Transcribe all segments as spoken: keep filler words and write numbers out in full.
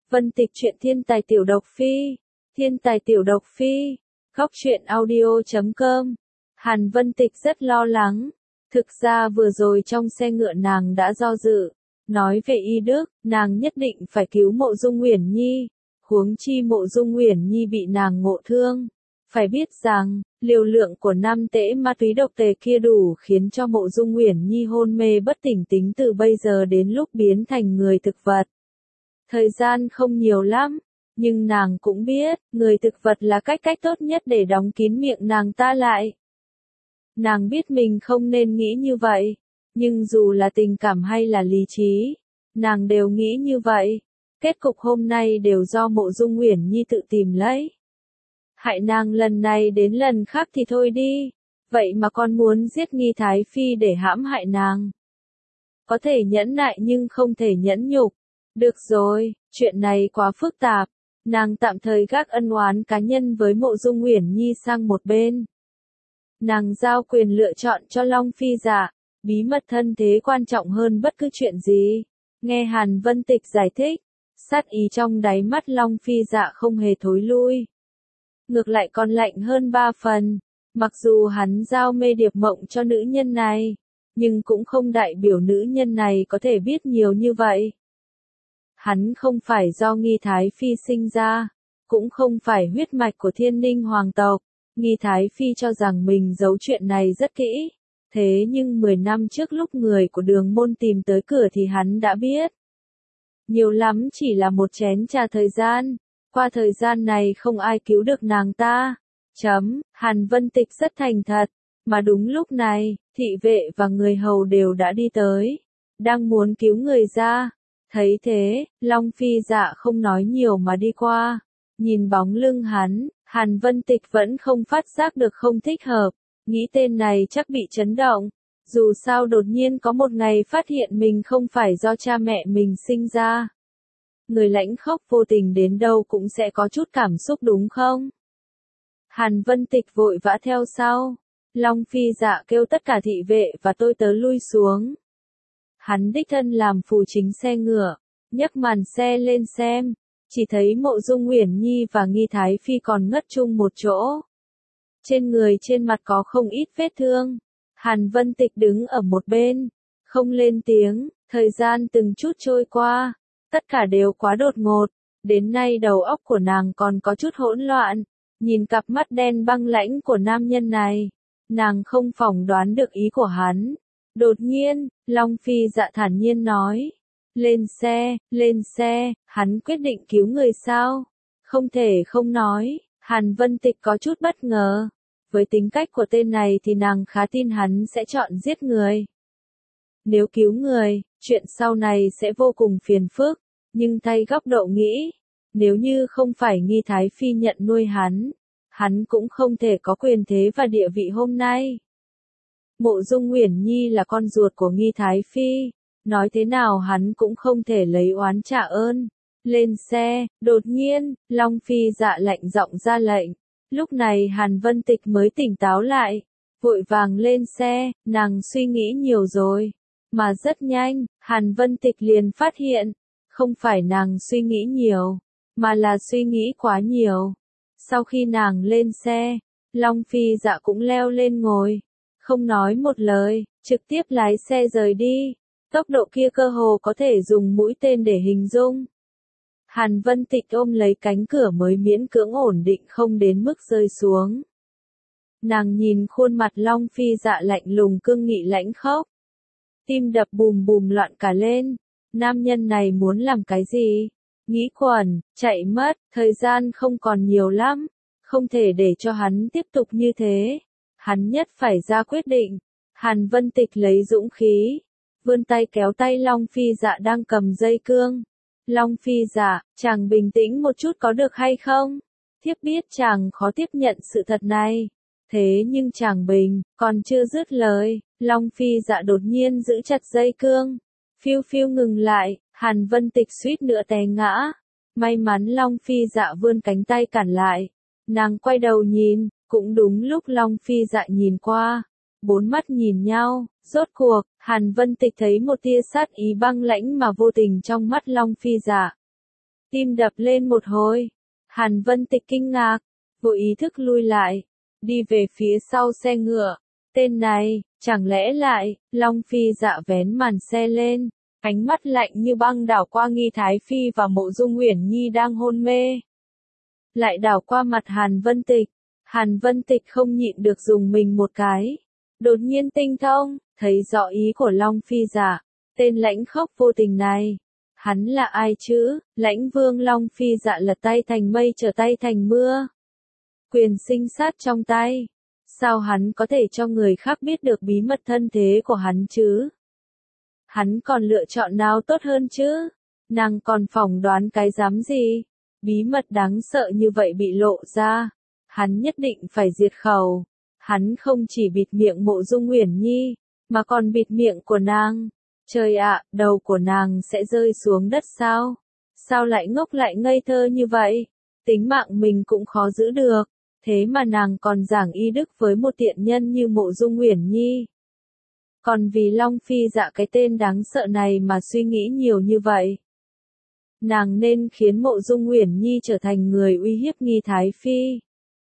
Vân Tịch truyện thiên tài tiểu độc phi, thiên tài tiểu độc phi, góc truyện audio chấm com. Hàn Vân Tịch rất lo lắng. Thực ra vừa rồi trong xe ngựa nàng đã do dự, nói về y đức, nàng nhất định phải cứu Mộ Dung Uyển Nhi, huống chi Mộ Dung Uyển Nhi bị nàng ngộ thương. Phải biết rằng, liều lượng của năm tễ ma túy độc tề kia đủ khiến cho Mộ Dung Uyển Nhi hôn mê bất tỉnh tính từ bây giờ đến lúc biến thành người thực vật. Thời gian không nhiều lắm, nhưng nàng cũng biết, người thực vật là cách cách tốt nhất để đóng kín miệng nàng ta lại. Nàng biết mình không nên nghĩ như vậy, nhưng dù là tình cảm hay là lý trí, nàng đều nghĩ như vậy. Kết cục hôm nay đều do Mộ Dung Uyển Nhi tự tìm lấy. Hại nàng lần này đến lần khác thì thôi đi, vậy mà con muốn giết Nghi Thái Phi để hãm hại nàng. Có thể nhẫn nại nhưng không thể nhẫn nhục. Được rồi, chuyện này quá phức tạp, nàng tạm thời gác ân oán cá nhân với Mộ Dung Uyển Nhi sang một bên. Nàng giao quyền lựa chọn cho Long Phi Dạ, bí mật thân thế quan trọng hơn bất cứ chuyện gì. Nghe Hàn Vân Tịch giải thích, sát ý trong đáy mắt Long Phi Dạ không hề thối lui. Ngược lại còn lạnh hơn ba phần, mặc dù hắn giao mê điệp mộng cho nữ nhân này, nhưng cũng không đại biểu nữ nhân này có thể biết nhiều như vậy. Hắn không phải do Nghi Thái Phi sinh ra, cũng không phải huyết mạch của Thiên Ninh hoàng tộc. Nghi Thái Phi cho rằng mình giấu chuyện này rất kỹ, thế nhưng mười năm trước lúc người của Đường Môn tìm tới cửa thì hắn đã biết. Nhiều lắm chỉ là một chén trà thời gian, qua thời gian này không ai cứu được nàng ta. Chấm, Hàn Vân Tịch rất thành thật, mà đúng lúc này, thị vệ và người hầu đều đã đi tới, đang muốn cứu người ra. Thấy thế, Long Phi Dạ không nói nhiều mà đi qua, nhìn bóng lưng hắn, Hàn Vân Tịch vẫn không phát giác được không thích hợp, nghĩ tên này chắc bị chấn động, dù sao đột nhiên có một ngày phát hiện mình không phải do cha mẹ mình sinh ra. Người lãnh khốc vô tình đến đâu cũng sẽ có chút cảm xúc đúng không? Hàn Vân Tịch vội vã theo sau, Long Phi Dạ kêu tất cả thị vệ và tôi tớ lui xuống. Hắn đích thân làm phù chính xe ngựa, nhấc màn xe lên xem, chỉ thấy Mộ Dung Uyển Nhi và Nghi Thái Phi còn ngất chung một chỗ. Trên người trên mặt có không ít vết thương. Hàn Vân Tịch đứng ở một bên, không lên tiếng, thời gian từng chút trôi qua, tất cả đều quá đột ngột, đến nay đầu óc của nàng còn có chút hỗn loạn, nhìn cặp mắt đen băng lãnh của nam nhân này, nàng không phỏng đoán được ý của hắn. Đột nhiên, Long Phi Dạ thản nhiên nói, lên xe, lên xe, hắn quyết định cứu người sao? Không thể không nói, Hàn Vân Tịch có chút bất ngờ. Với tính cách của tên này thì nàng khá tin hắn sẽ chọn giết người. Nếu cứu người, chuyện sau này sẽ vô cùng phiền phức, nhưng thay góc độ nghĩ, nếu như không phải Nghi Thái Phi nhận nuôi hắn, hắn cũng không thể có quyền thế và địa vị hôm nay. Mộ Dung Uyển Nhi là con ruột của Nghi Thái Phi, nói thế nào hắn cũng không thể lấy oán trả ơn. Lên xe, đột nhiên, Long Phi Dạ lạnh giọng ra lệnh. Lúc này Hàn Vân Tịch mới tỉnh táo lại, vội vàng lên xe, nàng suy nghĩ nhiều rồi. Mà rất nhanh, Hàn Vân Tịch liền phát hiện, không phải nàng suy nghĩ nhiều, mà là suy nghĩ quá nhiều. Sau khi nàng lên xe, Long Phi Dạ cũng leo lên ngồi, không nói một lời, trực tiếp lái xe rời đi. Tốc độ kia cơ hồ có thể dùng mũi tên để hình dung. Hàn Vân Tịch ôm lấy cánh cửa mới miễn cưỡng ổn định không đến mức rơi xuống. Nàng nhìn khuôn mặt Long Phi Dạ lạnh lùng cương nghị lãnh khốc. Tim đập bùm bùm loạn cả lên. Nam nhân này muốn làm cái gì? Nghĩ quẩn, chạy mất, thời gian không còn nhiều lắm. Không thể để cho hắn tiếp tục như thế. Hắn nhất phải ra quyết định. Hàn Vân Tịch lấy dũng khí, vươn tay kéo tay Long Phi Dạ đang cầm dây cương. Long Phi Dạ, chàng bình tĩnh một chút có được hay không? Thiếp biết chàng khó tiếp nhận sự thật này. Thế nhưng chàng bình, còn chưa dứt lời, Long Phi Dạ đột nhiên giữ chặt dây cương. Phiêu phiêu ngừng lại, Hàn Vân Tịch suýt nữa té ngã. May mắn Long Phi Dạ vươn cánh tay cản lại. Nàng quay đầu nhìn, cũng đúng lúc Long Phi Dạ nhìn qua. Bốn mắt nhìn nhau, rốt cuộc, Hàn Vân Tịch thấy một tia sát ý băng lãnh mà vô tình trong mắt Long Phi Dạ. Tim đập lên một hồi. Hàn Vân Tịch kinh ngạc, vô ý thức lui lại, đi về phía sau xe ngựa. Tên này, chẳng lẽ lại, Long Phi Dạ vén màn xe lên, ánh mắt lạnh như băng đảo qua Nghi Thái Phi và Mộ Dung Uyển Nhi đang hôn mê. Lại đảo qua mặt Hàn Vân Tịch, Hàn Vân Tịch không nhịn được dùng mình một cái. Đột nhiên tinh thông, thấy rõ ý của Long Phi Dạ, tên lãnh khốc vô tình này. Hắn là ai chứ? Lãnh Vương Long Phi Dạ lật tay thành mây trở tay thành mưa. Quyền sinh sát trong tay. Sao hắn có thể cho người khác biết được bí mật thân thế của hắn chứ? Hắn còn lựa chọn nào tốt hơn chứ? Nàng còn phỏng đoán cái dám gì? Bí mật đáng sợ như vậy bị lộ ra. Hắn nhất định phải diệt khẩu. Hắn không chỉ bịt miệng Mộ Dung Uyển Nhi, mà còn bịt miệng của nàng. Trời ạ, đầu của nàng sẽ rơi xuống đất sao? Sao lại ngốc lại ngây thơ như vậy? Tính mạng mình cũng khó giữ được. Thế mà nàng còn giảng y đức với một tiện nhân như Mộ Dung Uyển Nhi. Còn vì Long Phi Dạ cái tên đáng sợ này mà suy nghĩ nhiều như vậy. Nàng nên khiến Mộ Dung Uyển Nhi trở thành người uy hiếp Nghi Thái Phi.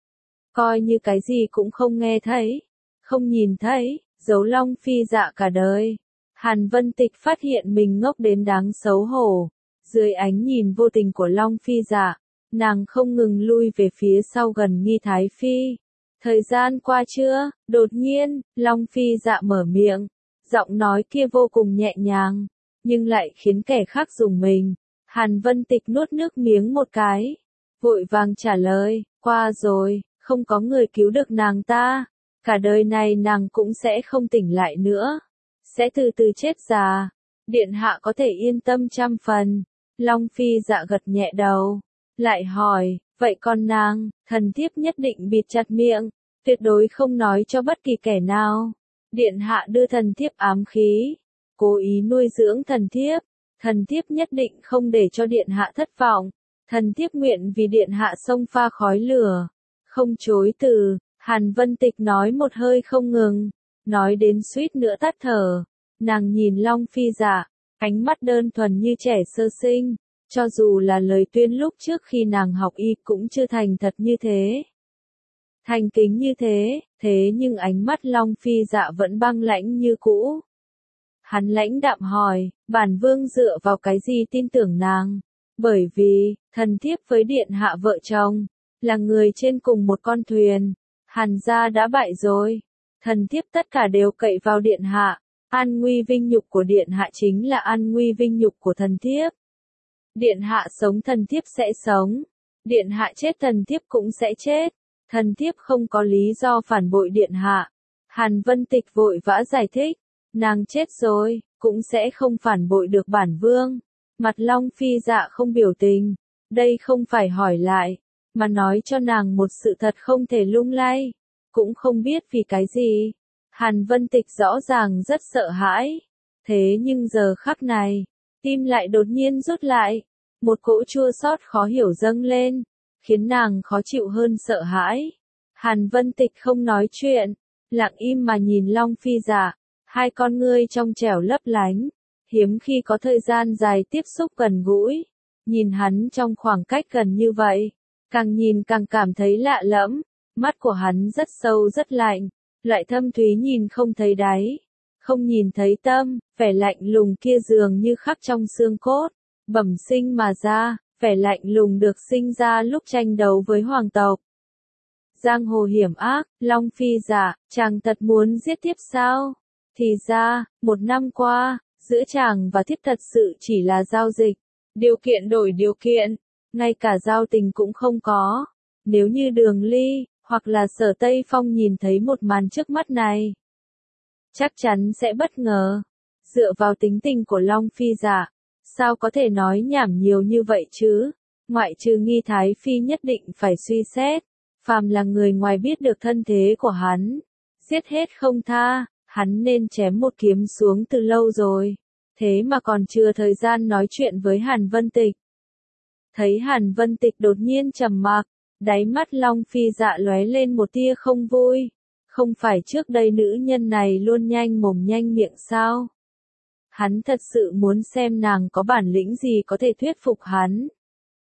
Coi như cái gì cũng không nghe thấy, không nhìn thấy, giấu Long Phi Dạ cả đời. Hàn Vân Tịch phát hiện mình ngốc đến đáng xấu hổ. Dưới ánh nhìn vô tình của Long Phi Dạ, nàng không ngừng lui về phía sau gần Nghi Thái Phi. Thời gian qua chưa? Đột nhiên, Long Phi Dạ mở miệng. Giọng nói kia vô cùng nhẹ nhàng, nhưng lại khiến kẻ khác rùng mình. Hàn Vân Tịch nuốt nước miếng một cái, vội vàng trả lời, qua rồi, không có người cứu được nàng ta. Cả đời này nàng cũng sẽ không tỉnh lại nữa. Sẽ từ từ chết già. Điện hạ có thể yên tâm trăm phần. Long Phi Dạ gật nhẹ đầu. Lại hỏi, vậy còn nàng, thần thiếp nhất định bịt chặt miệng, tuyệt đối không nói cho bất kỳ kẻ nào. Điện hạ đưa thần thiếp ám khí, cố ý nuôi dưỡng thần thiếp. Thần thiếp nhất định không để cho điện hạ thất vọng. Thần thiếp nguyện vì điện hạ xông pha khói lửa. Không chối từ, Hàn Vân Tịch nói một hơi không ngừng. Nói đến suýt nữa tắt thở. Nàng nhìn Long Phi Dạ, ánh mắt đơn thuần như trẻ sơ sinh. Cho dù là lời tuyên lúc trước khi nàng học y cũng chưa thành thật như thế. Thành kính như thế, thế nhưng ánh mắt Long Phi Dạ vẫn băng lãnh như cũ. Hắn lãnh đạm hỏi, bản vương dựa vào cái gì tin tưởng nàng? Bởi vì, thần thiếp với điện hạ vợ chồng, là người trên cùng một con thuyền. Hàn gia đã bại rồi. Thần thiếp tất cả đều cậy vào điện hạ. An nguy vinh nhục của điện hạ chính là an nguy vinh nhục của thần thiếp. Điện hạ sống thần thiếp sẽ sống. Điện hạ chết thần thiếp cũng sẽ chết. Thần thiếp không có lý do phản bội điện hạ. Hàn Vân Tịch vội vã giải thích. Nàng chết rồi, cũng sẽ không phản bội được bản vương. Mặt Long Phi Dạ không biểu tình. Đây không phải hỏi lại, mà nói cho nàng một sự thật không thể lung lay. Cũng không biết vì cái gì. Hàn Vân Tịch rõ ràng rất sợ hãi. Thế nhưng giờ khắc này, tim lại đột nhiên rút lại. Một cỗ chua xót khó hiểu dâng lên, khiến nàng khó chịu hơn sợ hãi. Hàn Vân Tịch không nói chuyện, lặng im mà nhìn Long Phi Dạ. Hai con ngươi trong trẻo lấp lánh, hiếm khi có thời gian dài tiếp xúc gần gũi. Nhìn hắn trong khoảng cách gần như vậy, càng nhìn càng cảm thấy lạ lẫm. Mắt của hắn rất sâu rất lạnh, loại thâm thúy nhìn không thấy đáy, không nhìn thấy tâm, vẻ lạnh lùng kia dường như khắc trong xương cốt, bẩm sinh mà ra, vẻ lạnh lùng được sinh ra lúc tranh đấu với hoàng tộc. Giang hồ hiểm ác, Long Phi Dạ, chàng thật muốn giết tiếp sao? Thì ra, một năm qua, giữa chàng và thiếp thật sự chỉ là giao dịch, điều kiện đổi điều kiện, ngay cả giao tình cũng không có. Nếu như Đường Ly, hoặc là Sở Tây Phong nhìn thấy một màn trước mắt này, chắc chắn sẽ bất ngờ. Dựa vào tính tình của Long Phi Dạ, sao có thể nói nhảm nhiều như vậy chứ? Ngoại trừ Nghi Thái Phi nhất định phải suy xét, phàm là người ngoài biết được thân thế của hắn, giết hết không tha. Hắn nên chém một kiếm xuống từ lâu rồi. Thế mà còn chưa thời gian nói chuyện với Hàn Vân Tịch. Thấy Hàn Vân Tịch đột nhiên trầm mặc, đáy mắt Long Phi Dạ lóe lên một tia không vui. Không phải trước đây nữ nhân này luôn nhanh mồm nhanh miệng sao? Hắn thật sự muốn xem nàng có bản lĩnh gì có thể thuyết phục hắn.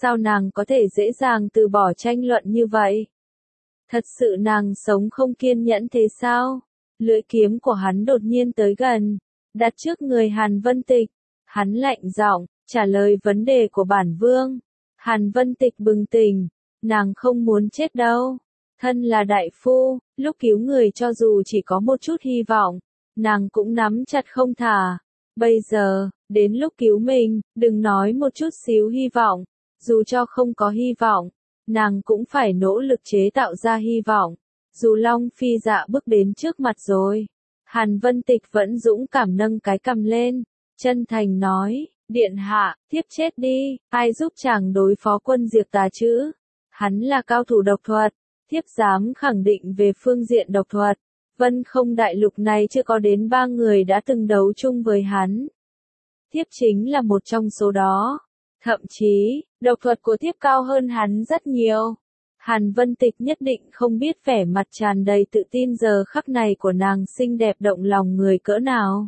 Sao nàng có thể dễ dàng từ bỏ tranh luận như vậy? Thật sự nàng sống không kiên nhẫn thế sao? Lưỡi kiếm của hắn đột nhiên tới gần, đặt trước người Hàn Vân Tịch. Hắn lạnh giọng, trả lời vấn đề của bản vương. Hàn Vân Tịch bừng tỉnh, nàng không muốn chết đâu. Thân là đại phu, lúc cứu người cho dù chỉ có một chút hy vọng, nàng cũng nắm chặt không thả. Bây giờ, đến lúc cứu mình, đừng nói một chút xíu hy vọng, dù cho không có hy vọng, nàng cũng phải nỗ lực chế tạo ra hy vọng. Dù Long Phi Dạ bước đến trước mặt rồi, Hàn Vân Tịch vẫn dũng cảm nâng cái cằm lên, chân thành nói, điện hạ, thiếp chết đi, ai giúp chàng đối phó quân diệt tà chứ? Hắn là cao thủ độc thuật, thiếp dám khẳng định về phương diện độc thuật. Vân Không đại lục này chưa có đến ba người đã từng đấu chung với hắn. Thiếp chính là một trong số đó. Thậm chí, độc thuật của thiếp cao hơn hắn rất nhiều. Hàn Vân Tịch nhất định không biết vẻ mặt tràn đầy tự tin giờ khắc này của nàng xinh đẹp động lòng người cỡ nào.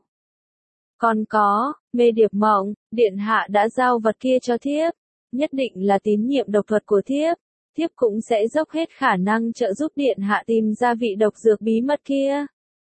Còn có, Mê Điệp Mộng, điện hạ đã giao vật kia cho thiếp, nhất định là tín nhiệm độc thuật của thiếp, thiếp cũng sẽ dốc hết khả năng trợ giúp điện hạ tìm ra vị độc dược bí mật kia.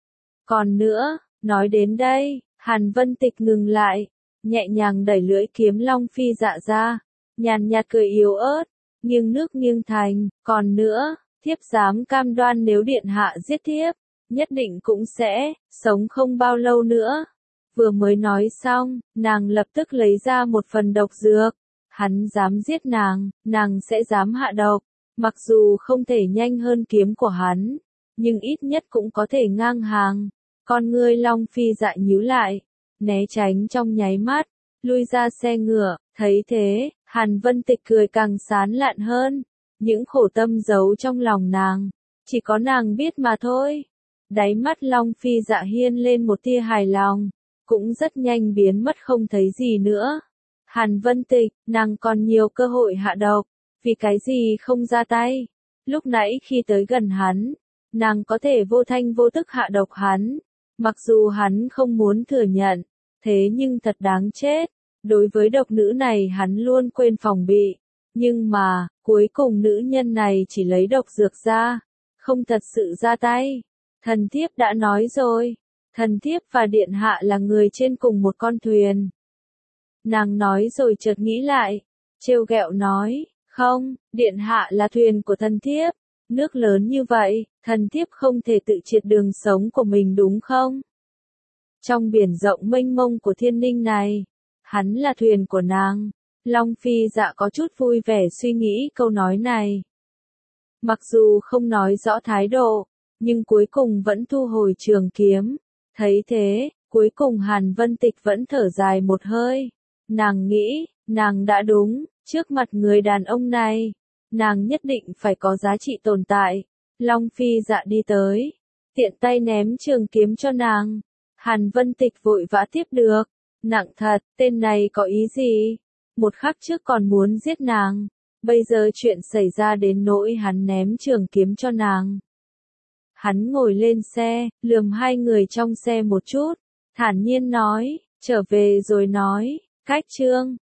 Còn nữa, nói đến đây, Hàn Vân Tịch ngừng lại, nhẹ nhàng đẩy lưỡi kiếm Long Phi Dạ ra, nhàn nhạt cười yếu ớt, nghiêng nước nghiêng thành, còn nữa, thiếp dám cam đoan nếu điện hạ giết thiếp, nhất định cũng sẽ sống không bao lâu nữa. Vừa mới nói xong, nàng lập tức lấy ra một phần độc dược. Hắn dám giết nàng, nàng sẽ dám hạ độc. Mặc dù không thể nhanh hơn kiếm của hắn, nhưng ít nhất cũng có thể ngang hàng. Con ngươi Long Phi Dạ nhíu lại, né tránh trong nháy mắt, lui ra xe ngựa. Thấy thế, Hàn Vân Tịch cười càng sán lạn hơn. Những khổ tâm giấu trong lòng nàng, chỉ có nàng biết mà thôi. Đáy mắt Long Phi Dạ hiên lên một tia hài lòng, cũng rất nhanh biến mất không thấy gì nữa. Hàn Vân Tịch, nàng còn nhiều cơ hội hạ độc, vì cái gì không ra tay? Lúc nãy khi tới gần hắn, nàng có thể vô thanh vô tức hạ độc hắn, mặc dù hắn không muốn thừa nhận, thế nhưng thật đáng chết. Đối với độc nữ này hắn luôn quên phòng bị, nhưng mà, cuối cùng nữ nhân này chỉ lấy độc dược ra, không thật sự ra tay. Thần thiếp đã nói rồi, thần thiếp và điện hạ là người trên cùng một con thuyền. Nàng nói rồi chợt nghĩ lại, trêu ghẹo nói, không, điện hạ là thuyền của thần thiếp, nước lớn như vậy, thần thiếp không thể tự triệt đường sống của mình đúng không? Trong biển rộng mênh mông của thiên ninh này, hắn là thuyền của nàng. Long Phi Dạ có chút vui vẻ suy nghĩ câu nói này. Mặc dù không nói rõ thái độ, nhưng cuối cùng vẫn thu hồi trường kiếm. Thấy thế, cuối cùng Hàn Vân Tịch vẫn thở dài một hơi. Nàng nghĩ, nàng đã đúng, trước mặt người đàn ông này, nàng nhất định phải có giá trị tồn tại. Long Phi Dạ đi tới, tiện tay ném trường kiếm cho nàng. Hàn Vân Tịch vội vã tiếp được. Nặng thật, tên này có ý gì? Một khắc trước còn muốn giết nàng, bây giờ chuyện xảy ra đến nỗi hắn ném trường kiếm cho nàng. Hắn ngồi lên xe, lườm hai người trong xe một chút, thản nhiên nói, trở về rồi nói, cách chương.